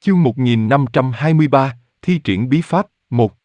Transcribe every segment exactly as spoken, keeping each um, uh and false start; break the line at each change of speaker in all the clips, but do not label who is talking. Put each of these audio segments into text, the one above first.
Chương một nghìn năm trăm hai mươi ba, thi triển bí pháp, một.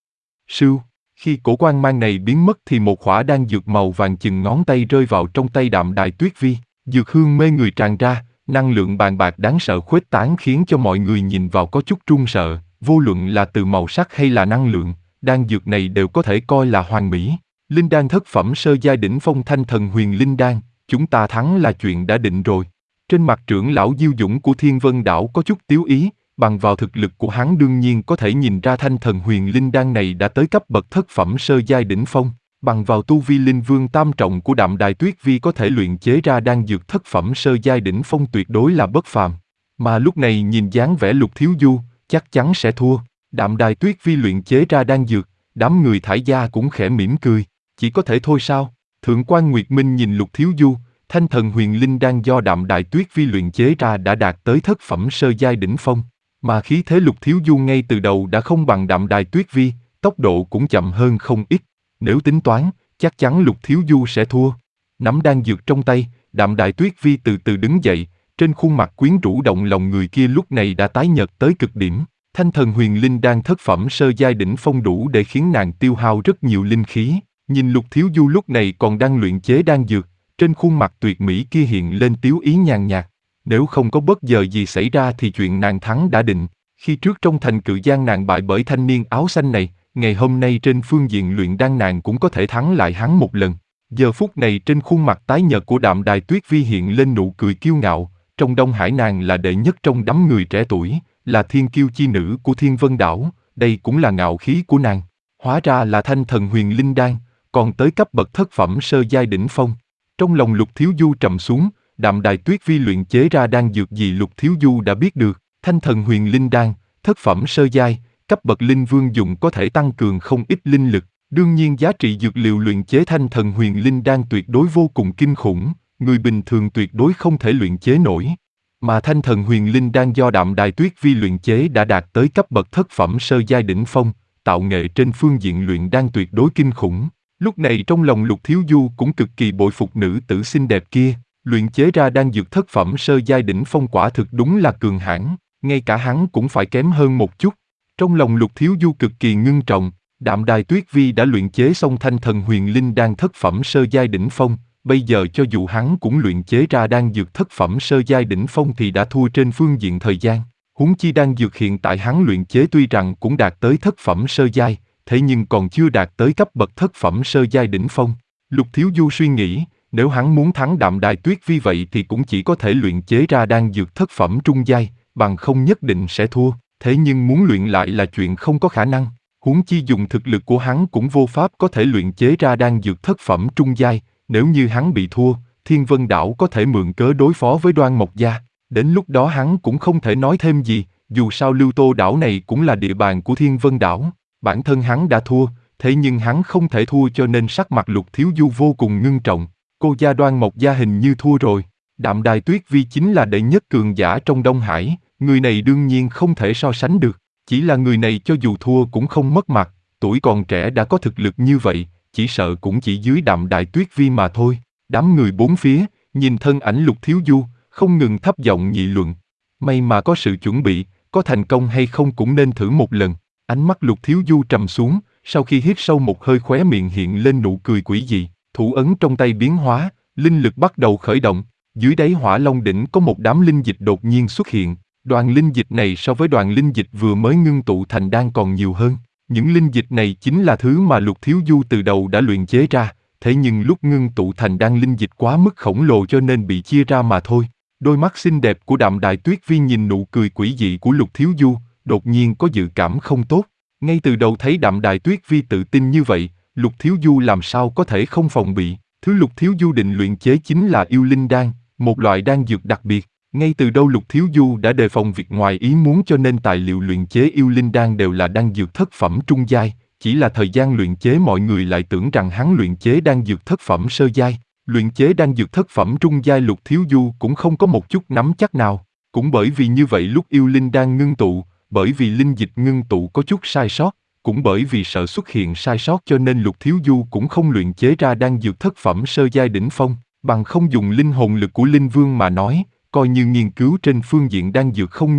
Sưu, khi cổ quang mang này biến mất thì một khỏa đan dược màu vàng chừng ngón tay rơi vào trong tay Đạm Đài Tuyết Vi, dược hương mê người tràn ra, năng lượng bàn bạc đáng sợ khuếch tán khiến cho mọi người nhìn vào có chút run sợ, vô luận là từ màu sắc hay là năng lượng, đan dược này đều có thể coi là hoàn mỹ. Linh đan thất phẩm sơ giai đỉnh phong Thanh Thần Huyền Linh Đan, chúng ta thắng là chuyện đã định rồi. Trên mặt trưởng lão Diêu Dũng của Thiên Vân Đảo có chút tiếu ý, bằng vào thực lực của hắn đương nhiên có thể nhìn ra Thanh Thần Huyền Linh Đan này đã tới cấp bậc thất phẩm sơ giai đỉnh phong, bằng vào tu vi linh vương tam trọng của Đạm Đài Tuyết Vi có thể luyện chế ra đan dược thất phẩm sơ giai đỉnh phong tuyệt đối là bất phàm. Mà lúc này nhìn dáng vẻ Lục Thiếu Du, chắc chắn sẽ thua. Đạm Đài Tuyết Vi luyện chế ra đan dược, đám người Thải gia cũng khẽ mỉm cười, chỉ có thể thôi sao? Thượng quan Nguyệt Minh nhìn Lục Thiếu Du, Thanh Thần Huyền Linh Đan do Đạm Đài Tuyết Vi luyện chế ra đã đạt tới thất phẩm sơ giai đỉnh phong, mà khí thế Lục Thiếu Du ngay từ đầu đã không bằng Đạm Đài Tuyết Vi, tốc độ cũng chậm hơn không ít. Nếu tính toán, chắc chắn Lục Thiếu Du sẽ thua. Nắm đan dược trong tay, Đạm Đài Tuyết Vi từ từ đứng dậy, trên khuôn mặt quyến rũ động lòng người kia lúc này đã tái nhợt tới cực điểm. Thanh Thần Huyền Linh Đan thất phẩm sơ giai đỉnh phong đủ để khiến nàng tiêu hao rất nhiều linh khí. Nhìn Lục Thiếu Du lúc này còn đang luyện chế đan dược, trên khuôn mặt tuyệt mỹ kia hiện lên tiếu ý nhàn nhạt. Nếu không có bất giờ gì xảy ra thì chuyện nàng thắng đã định. Khi trước trong thành Cự Giang nàng bại bởi thanh niên áo xanh này, ngày hôm nay trên phương diện luyện đan nàng cũng có thể thắng lại hắn một lần. Giờ phút này trên khuôn mặt tái nhợt của Đạm Đài Tuyết Vi hiện lên nụ cười kiêu ngạo, trong Đông Hải nàng là đệ nhất trong đám người trẻ tuổi, là thiên kiêu chi nữ của Thiên Vân Đảo, đây cũng là ngạo khí của nàng. Hóa ra là Thanh Thần Huyền Linh Đan, còn tới cấp bậc thất phẩm sơ giai đỉnh phong. Trong lòng Lục Thiếu Du trầm xuống, Đạm Đài Tuyết Vi luyện chế ra đan dược gì Lục Thiếu Du đã biết được. Thanh Thần Huyền Linh Đan, thất phẩm sơ giai, cấp bậc linh vương dùng có thể tăng cường không ít linh lực. Đương nhiên giá trị dược liệu luyện chế Thanh Thần Huyền Linh Đan tuyệt đối vô cùng kinh khủng, người bình thường tuyệt đối không thể luyện chế nổi. Mà Thanh Thần Huyền Linh Đan do Đạm Đài Tuyết Vi luyện chế đã đạt tới cấp bậc thất phẩm sơ giai đỉnh phong, tạo nghệ trên phương diện luyện đan tuyệt đối kinh khủng. Lúc này trong lòng Lục Thiếu Du cũng cực kỳ bội phục nữ tử xinh đẹp kia, luyện chế ra đan dược thất phẩm sơ giai đỉnh phong quả thực đúng là cường hãn, ngay cả hắn cũng phải kém hơn một chút. Trong lòng Lục Thiếu Du cực kỳ ngưng trọng, Đạm Đài Tuyết Vi đã luyện chế xong Thanh Thần Huyền Linh Đan thất phẩm sơ giai đỉnh phong, bây giờ cho dù hắn cũng luyện chế ra đan dược thất phẩm sơ giai đỉnh phong thì đã thua trên phương diện thời gian. Huống chi đan dược hiện tại hắn luyện chế tuy rằng cũng đạt tới thất phẩm sơ giai, thế nhưng còn chưa đạt tới cấp bậc thất phẩm sơ giai đỉnh phong. Lục Thiếu Du suy nghĩ, nếu hắn muốn thắng Đạm Đài Tuyết Vi vậy thì cũng chỉ có thể luyện chế ra đan dược thất phẩm trung giai, bằng không nhất định sẽ thua, thế nhưng muốn luyện lại là chuyện không có khả năng. Huống chi dùng thực lực của hắn cũng vô pháp có thể luyện chế ra đan dược thất phẩm trung giai, nếu như hắn bị thua, Thiên Vân Đảo có thể mượn cớ đối phó với Đoan Mộc Gia, đến lúc đó hắn cũng không thể nói thêm gì, dù sao Lưu Tô Đảo này cũng là địa bàn của Thiên Vân Đảo. Bản thân hắn đã thua, thế nhưng hắn không thể thua cho nên sắc mặt Lục Thiếu Du vô cùng ngưng trọng. Cô gia Đoan Mộc Gia hình như thua rồi. Đạm Đài Tuyết Vi chính là đệ nhất cường giả trong Đông Hải, người này đương nhiên không thể so sánh được. Chỉ là người này cho dù thua cũng không mất mặt, tuổi còn trẻ đã có thực lực như vậy, chỉ sợ cũng chỉ dưới Đạm Đài Tuyết Vi mà thôi. Đám người bốn phía, nhìn thân ảnh Lục Thiếu Du, không ngừng thấp giọng nghị luận. May mà có sự chuẩn bị, có thành công hay không cũng nên thử một lần. Ánh mắt Lục Thiếu Du trầm xuống, sau khi hít sâu một hơi khóe miệng hiện lên nụ cười quỷ dị, thủ ấn trong tay biến hóa, linh lực bắt đầu khởi động, dưới đáy Hỏa Long đỉnh có một đám linh dịch đột nhiên xuất hiện, đoàn linh dịch này so với đoàn linh dịch vừa mới ngưng tụ thành đan còn nhiều hơn. Những linh dịch này chính là thứ mà Lục Thiếu Du từ đầu đã luyện chế ra, thế nhưng lúc ngưng tụ thành đan linh dịch quá mức khổng lồ cho nên bị chia ra mà thôi. Đôi mắt xinh đẹp của Đạm Đài Tuyết Vi nhìn nụ cười quỷ dị của Lục Thiếu Du, đột nhiên có dự cảm không tốt. Ngay từ đầu thấy Đạm Đài Tuyết Vi tự tin như vậy, Lục Thiếu Du làm sao có thể không phòng bị. Thứ Lục Thiếu Du định luyện chế chính là yêu linh đan, một loại đan dược đặc biệt. Ngay từ đầu Lục Thiếu Du đã đề phòng việc ngoài ý muốn cho nên tài liệu luyện chế yêu linh đan đều là đan dược thất phẩm trung giai, chỉ là thời gian luyện chế mọi người lại tưởng rằng hắn luyện chế đan dược thất phẩm sơ giai. Luyện chế đan dược thất phẩm trung giai Lục Thiếu Du cũng không có một chút nắm chắc nào. Cũng bởi vì như vậy lúc yêu linh đan ngưng tụ, bởi vì linh dịch ngưng tụ có chút sai sót, cũng bởi vì sợ xuất hiện sai sót cho nên Lục Thiếu Du cũng không luyện chế ra đan dược thất phẩm sơ giai đỉnh phong, bằng không dùng linh hồn lực của linh vương mà nói, coi như nghiên cứu trên phương diện đan dược không nhiều,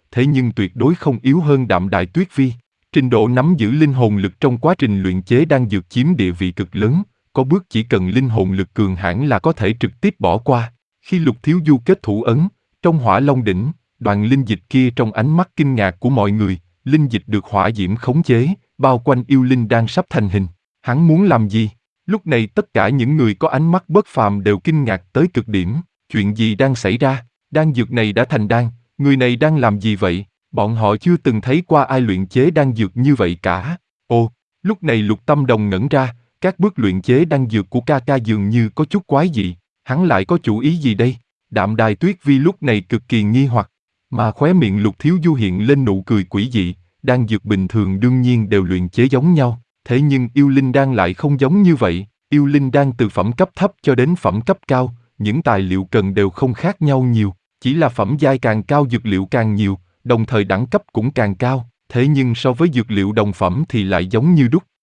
thế nhưng tuyệt đối không yếu hơn Đạm Đài Tuyết Vi. Trình độ nắm giữ linh hồn lực trong quá trình luyện chế đan dược chiếm địa vị cực lớn, có bước chỉ cần linh hồn lực cường hãn là có thể trực tiếp bỏ qua. Khi Lục Thiếu Du kết thủ ấn, trong Hỏa Long đỉnh, đoàn linh dịch kia trong ánh mắt kinh ngạc của mọi người, linh dịch được hỏa diễm khống chế, bao quanh yêu linh đang sắp thành hình. Hắn muốn làm gì? Lúc này tất cả những người có ánh mắt bất phàm đều kinh ngạc tới cực điểm. Chuyện gì đang xảy ra? Đan dược này đã thành đan, người này đang làm gì vậy? Bọn họ chưa từng thấy qua ai luyện chế đan dược như vậy cả. Ồ, lúc này Lục Tâm Đồng ngẩn ra, các bước luyện chế đan dược của ca ca dường như có chút quái dị. Hắn lại có chủ ý gì đây? Đạm Đài Tuyết Vi lúc này cực kỳ nghi hoặc, mà khóe miệng Lục Thiếu Du hiện lên nụ cười quỷ dị. Đan dược bình thường đương nhiên đều luyện chế giống nhau, thế nhưng yêu linh đan lại không giống như vậy. Yêu linh đan từ phẩm cấp thấp cho đến phẩm cấp cao, những tài liệu cần đều không khác nhau nhiều, chỉ là phẩm giai càng cao dược liệu càng nhiều, đồng thời đẳng cấp cũng càng cao, thế nhưng so với dược liệu đồng phẩm thì lại giống như đúc.